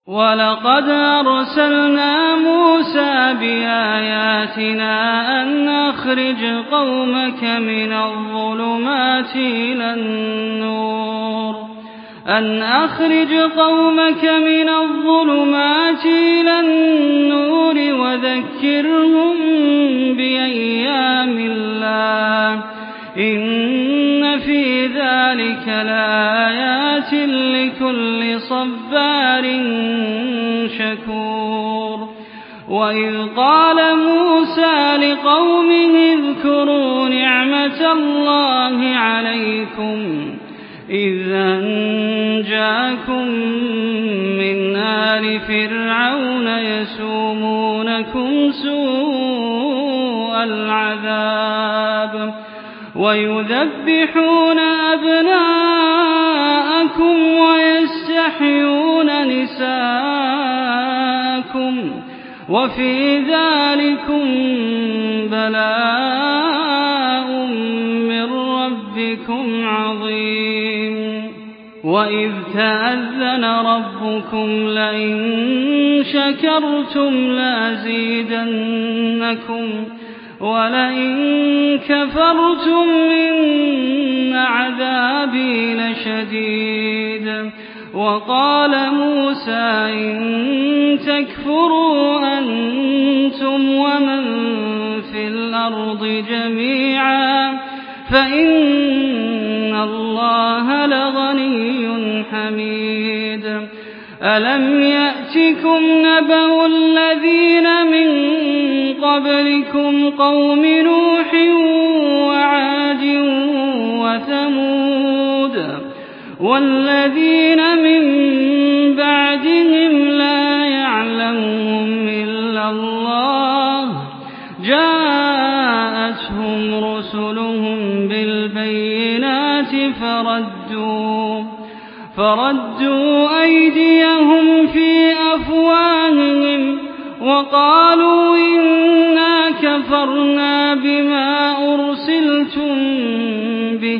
وَلَقَدْ أَرْسَلْنَا مُوسَىٰ بِآيَاتِنَا أَنْ أَخْرِجْ قَوْمَكَ مِنَ الظُّلُمَاتِ إِلَى النُّورِ وَذَكِّرْهُم بِأَيَّامِ اللَّهِ ۚ إِنَّ فِي ذَٰلِكَ لَآيَاتٍ لِّكُلِّ صَبَّارٍ شَكُورٍ وَإِذْ قَالَ مُوسَىٰ لِقَوْمِهِ اذْكُرُوا نِعْمَةَ اللَّهِ عَلَيْكُمْ إِذْ أَنجَاكُم مِّنْ آلِ فِرْعَوْنَ يَسُومُونَكُمْ سُوءَ الْعَذَابِ وَيُذَبِّحُونَ أَبْنَاءَكُمْ وَيَسْتَحْيُونَ نِسَاءَكُمْ ۚ وَفِي ذَٰلِكُم بَلَاءٌ مِّن رَّبِّكُمْ عَظِيمٌ وَإِذْ تَأَذَّنَ رَبُّكُمْ لَئِن شَكَرْتُمْ لَأَزِيدَنَّكُمْ وَلَئِن كَفَرْتُمْ إِنَّ عَذَابِي لَشَدِيدٌ وَقَالَ مُوسَىٰ إِن تَكْفُرُوا أَنتُمْ وَمَن فِي الْأَرْضِ جَمِيعًا فَإِنَّ اللَّهَ لَغَنِيٌّ حَمِيدٌ أَلَمْ يَأْتِكُمْ نَبَأُ الَّذِينَ مِن قَبْلِكُمْ قَوْمِ نُوحٍ وَعَادٍ وَثَمُودَ وَالَّذِينَ مِن بَعْدِهِمْ لَا يَعْلَمُهُمْ إِلَّا اللَّهُ جَاءَتْهُمْ رُسُلُهُم بِالْبَيِّنَاتِ فَرَدُّوا أَيْدِيَهُمْ فِي أَفْوَاهِهِمْ وَقَالُوا إِنَّا كَفَرْنَا بِمَا أُرْسِلْتُم بِهِ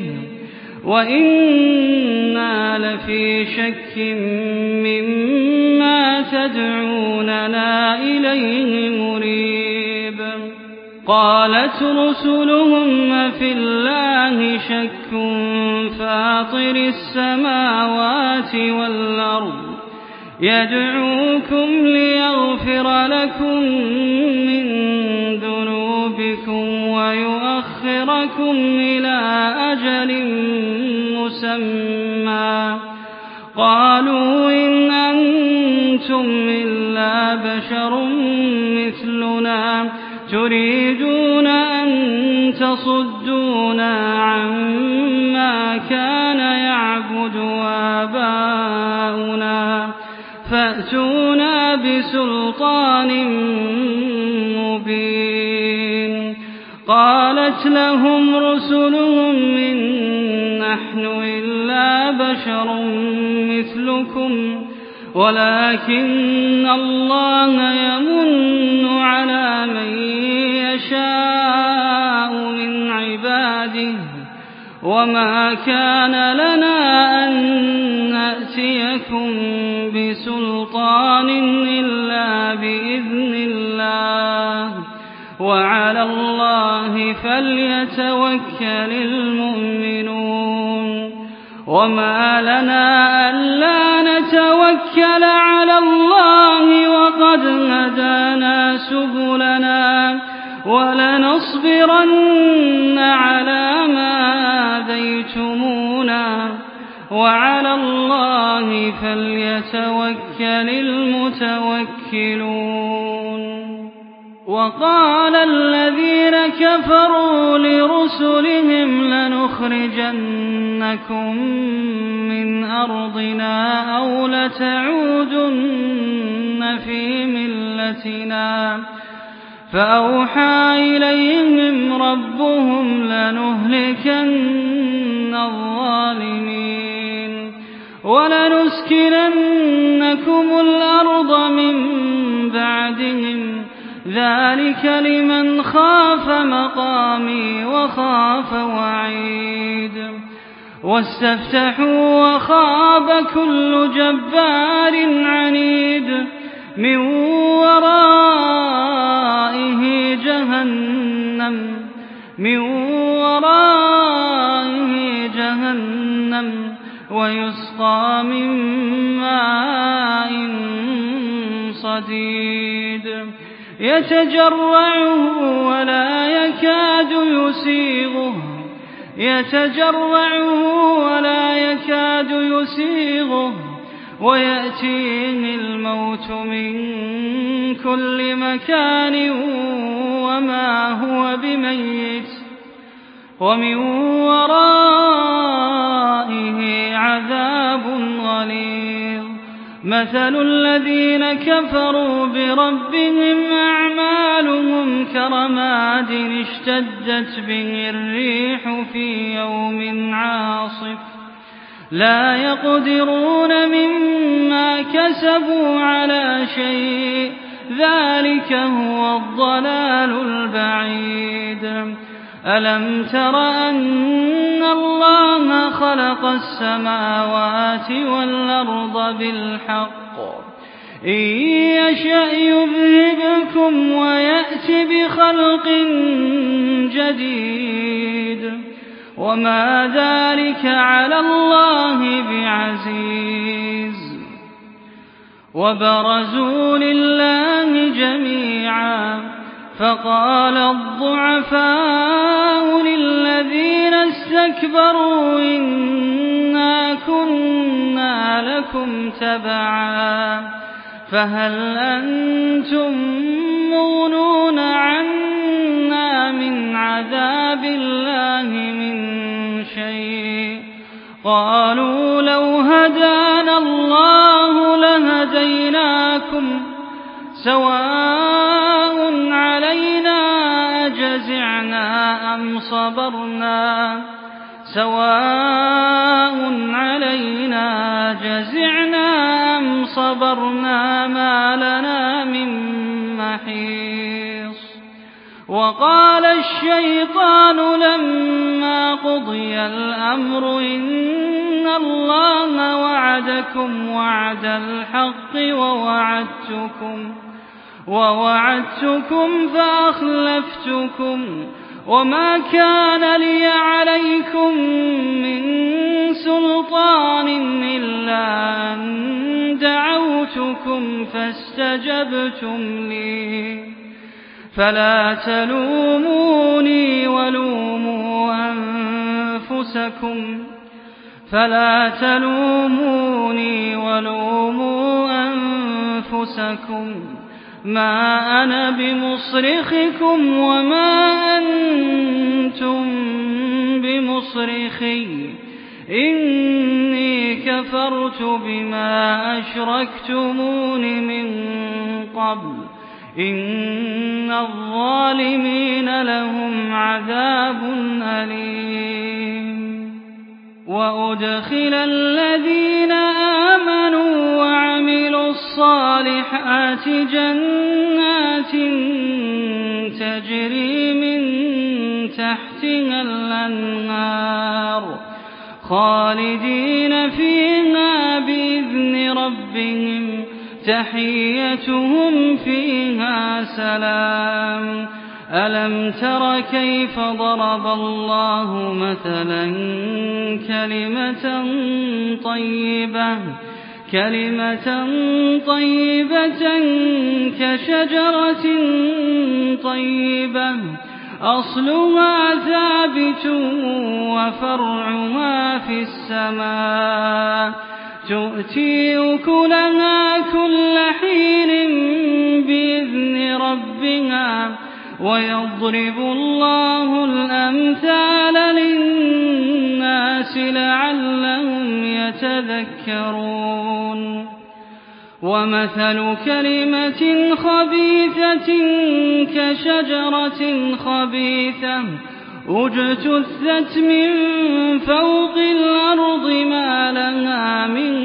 وَإِنَّا لَفِي شَكٍّ مِّمَّا تَدْعُونَنَا إِلَيْهِ مُرِيبٍ قَالَتْ رُسُلُهُمْ أَفِي اللَّهِ شَكٌّ فَاطِرِ السَّمَاوَاتِ وَالْأَرْضِ يَدْعُوكُمْ لِيَغْفِرَ لَكُم مِّن ذُنُوبِكُمْ وَيُؤَخِّرَكُمْ إِلَىٰ أَجَلٍ مُّسَمًّى قَالُوا إِنْ أَنتُمْ إِلَّا بَشَرٌ مِّثْلُنَا تُرِيدُونَ أَن تَصُدُّونَا عَمَّا كَانَ يَعْبُدُ آبَاؤُنَا فَأْتُونَا بِسُلْطَانٍ مُّبِينٍ قَالَتْ لَهُمْ رُسُلُهُمْ إِن نَّحْنُ إِلَّا بَشَرٌ مِّثْلُكُمْ وَلَٰكِنَّ اللَّهَ يَمُنُّ عَلَىٰ مَن يَشَاءُ مِنْ عِبَادِهِ وَمَا كَانَ لَنَا أَن نَّأْتِيَكُم بِسُلْطَانٍ إِلَّا بِإِذْنِ اللَّهِ ۚ وَعَلَى اللَّهِ فَلْيَتَوَكَّلِ الْمُؤْمِنُونَ وَمَا لَنَا أَلَّا نَتَوَكَّلَ عَلَى اللَّهِ وَقَدْ هَدَانَا سُبُلَنَا وَلَنَصْبِرَنَّ عَلَىٰ مَا آذَيْتُمُونَا وَعَلَى اللَّهِ فَلْيَتَوَكَّلِ الْمُتَوَكِّلُونَ وَقَالَ الَّذِينَ كَفَرُوا لِرُسُلِهِمْ لَنُخْرِجَنَّكُم مِّنْ أَرْضِنَا أَوْ لَتَعُودُنَّ فِي مِلَّتِنَا فَأَوْحَىٰ إِلَيْهِمْ رَبُّهُمْ لَنُهْلِكَنَّ الظَّالِمِينَ وَلَنُسْكِنَنَّكُمُ الْأَرْضَ مِن بَعْدِهِمْ ۚ ذَٰلِكَ لِمَنْ خَافَ مَقَامِي وَخَافَ وَعِيدِ وَاسْتَفْتَحُوا وَخَابَ كُلُّ جَبَّارٍ عَنِيدٍ من ورائه جهنم ويسقى من ماء صديد يتجرعه ولا يكاد يسيغه ويأتيه الموت من كل مكان وما هو بميت ومن ورائه عذاب غليظ مثل الذين كفروا بربهم أعمالهم كرماد اشتدت به الريح في يوم عاصف لا يقدرون مما كسبوا على شيء ذلك هو الضلال البعيد ألم تر أن الله خلق السماوات والأرض بالحق إن يشأ يذهبكم ويأت بخلق جديد وما ذلك على الله بعزيز وبرزوا لله جميعا فقال الضعفاء للذين استكبروا إنا كنا لكم تبعا فهل أنتم مغنون عنا من عذاب الله من شيء قالوا لو هدانا الله لهديناكم سواء علينا جزعنا أم صبرنا ما لنا من محيص وقال الشيطان لما قضي الأمر إن الله وعدكم وعد الحق ووعدتكم فأخلفتكم وما كان لي عليكم من سلطان إلا أن دعوتكم فاستجبتم لي فلا تلوموني ولوموا أنفسكم ما أنا بمصرخكم وما أنتم بمصرخي إني كفرت بما أشركتمون من قبل إن الظالمين لهم عذاب أليم وأدخل الذين آمنوا وعملوا الصالحات جنات تجري من تحتها الأنهار خالدين فيها بإذن ربهم تحيتهم فيها سلام ألم تر كيف ضرب الله مثلا كلمة طيبة كشجرة طيبة أصلها ثابت وفرعها في السماء تؤتي أكلها كل حين بإذن ربها ويضرب الله الأمثال للناس لعلهم يتذكرون ومثل كلمة خبيثة كشجرة خبيثة اجتثت من فوق الأرض ما لها من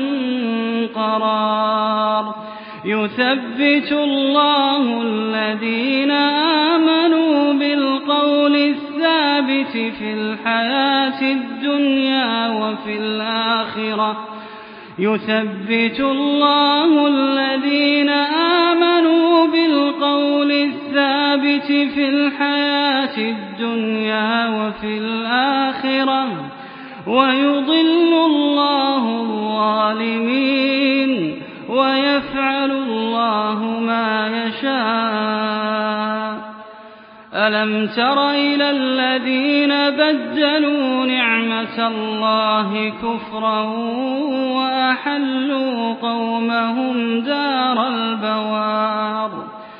قرار يثبت الله الذين آمنوا بالقول الثابت في الحياة الدنيا وفي الآخرة يثبت الله الذين آمنوا البيت في الحياة الدنيا وفي الآخرة ويضل الله الظالمين ويفعل الله ما يشاء. ألم تر إلى الذين بدلوا نعمة الله كفرا وأحلوا قومهم دار البوار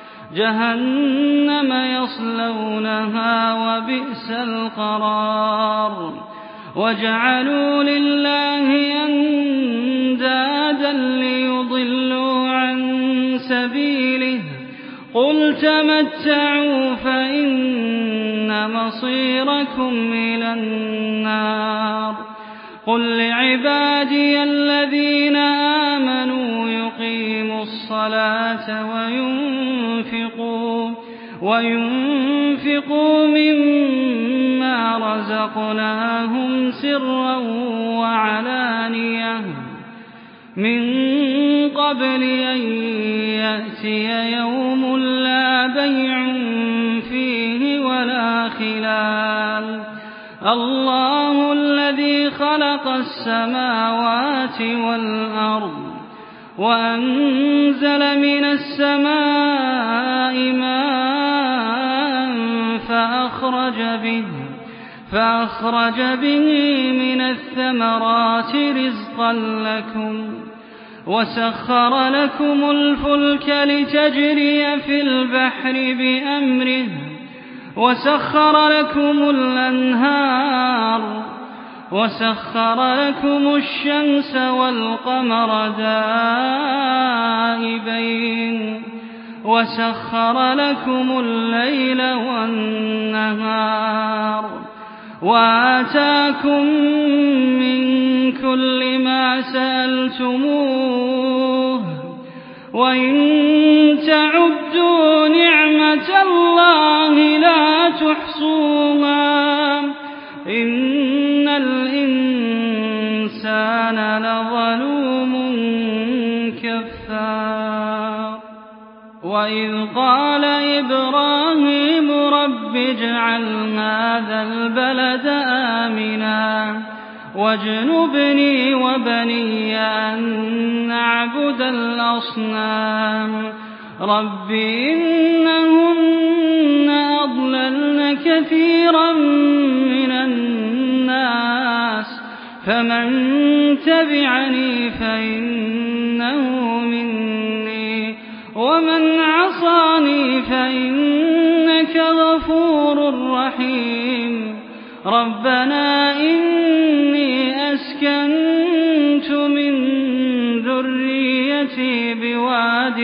جهنم يصلونها وبئس القرار وجعلوا لله أندادا ليضلوا عن سبيله قل تمتعوا فإن مصيركم إلى النار. قل لعبادي الذين آمنوا يقيموا الصلاة وينفقوا مما رزقناهم سرا وعلانية من قبل أن يأتي يوم لا بيع فيه ولا خلال. الله الذي خلق السماوات والأرض وأنزل من السماء ماء فأخرج به من الثمرات رزقا لكم وسخر لكم الفلك لتجري في البحر بأمره وسخر لكم الأنهار وسخر لكم الشمس والقمر دائبين وسخر لكم الليل والنهار وآتاكم من كل ما سألتموه وإن تعدوا نعمة الله لا تحصوها إن الإنسان لظلوم كفار. وإذ قال إبراهيم رب اجعل هذا البلد آمنا واجنبني وبني أن نعبد الأصنام رب إنهن أضللن كثيرا من الناس فمن تبعني فإنه مني ومن عصاني فإنك غفور رحيم. ربنا إني أسكنت من ذريتي بواد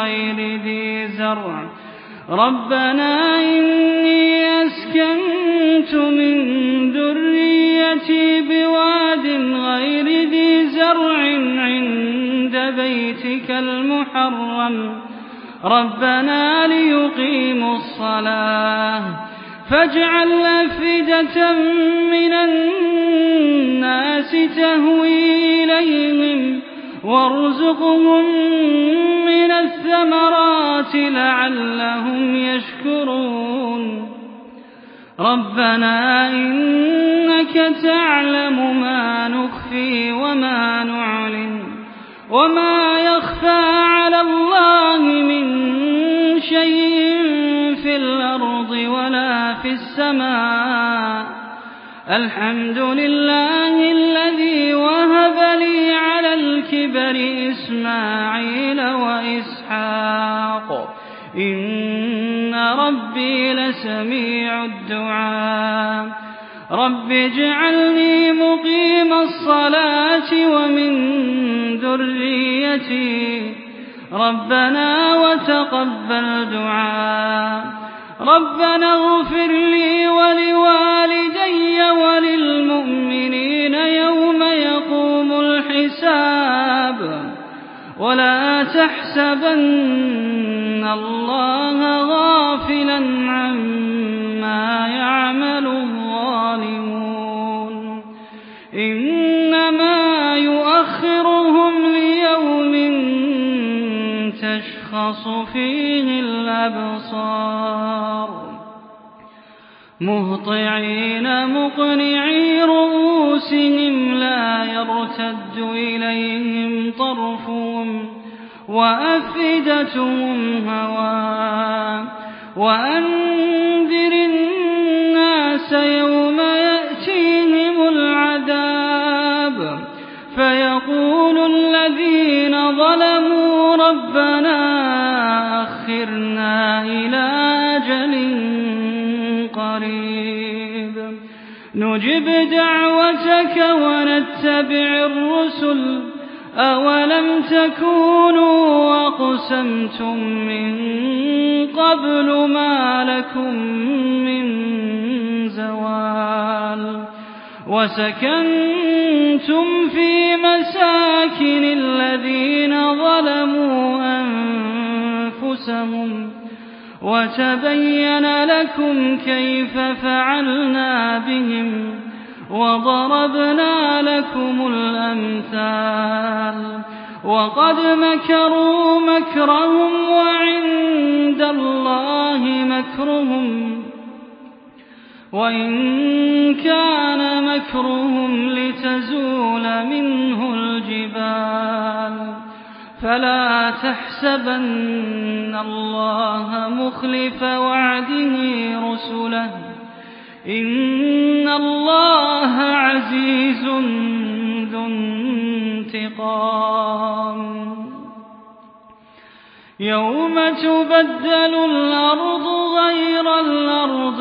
غير ذي زرع عند بيتك المحرم ربنا ليقيموا الصلاة فاجعل أفئدة من الناس تهوي إليهم وارزقهم من الثمرات لعلهم يشكرون. ربنا إنك تعلم ما نخفي وما نعلن وما يخفى على الله من شيء في الأرض ولا في السماء. الحمد لله الذي وهب لي على الكبر إسماعيل وإسحاق إن ربي لسميع الدعاء. رب اجعلني مقيم الصلاة ومن ذريتي ربنا وتقبل دعاء. ربنا اغفر لي ولوالدي وللمؤمنين يوم يقوم الحساب ولا تحسبن الله غافلا عما يعمل الظالمون إنما يؤخرهم ليوم تشخص فيه الأبصار مهطعين مقنعي رؤوسهم لا يرتد إليهم طرفهم وأفئدتهم هواء وأنذر الناس يوم يأتيهم العذاب فيقول الذين ظلموا ربنا أخرنا إلى أجل قريب نجب دعوتك ونتبع الرسل أولم تكونوا أقسمتم من قبل ما لكم من زوال وسكنتم في مساكن الذين ظلموا أنفسهم وتبين لكم كيف فعلنا بهم وضربنا لكم الأمثال وقد مكروا مكرهم وعند الله مكرهم وإن كان مكرهم لتزول منه الجبال فلا تحسبن الله مخلف وعده رسله إن الله عزيز ذو انتقام يوم تبدل الأرض غير الأرض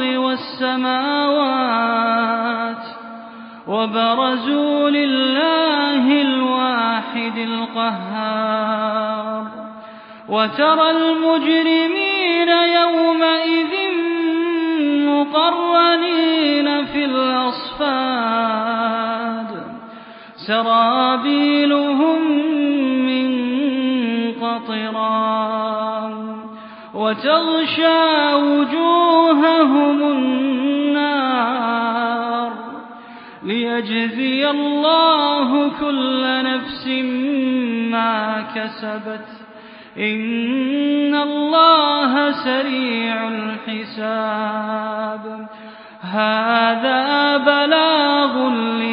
والسماوات وبرزوا لله الواحد القهار وترى المجرمين يومئذ مقرنين في الأصفاد سرابيلهم من قطران وتغشى وجوههم النار ليجزي الله كل نفس ما كسبت إن الله سريع الحساب هذا بلاغ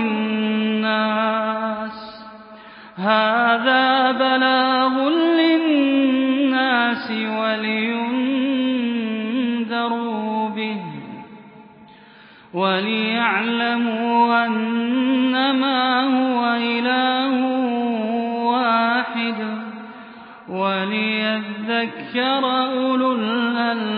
للناس ولينذروا به وليعلموا أنما هو إله واحد وليذكر أولو الألباب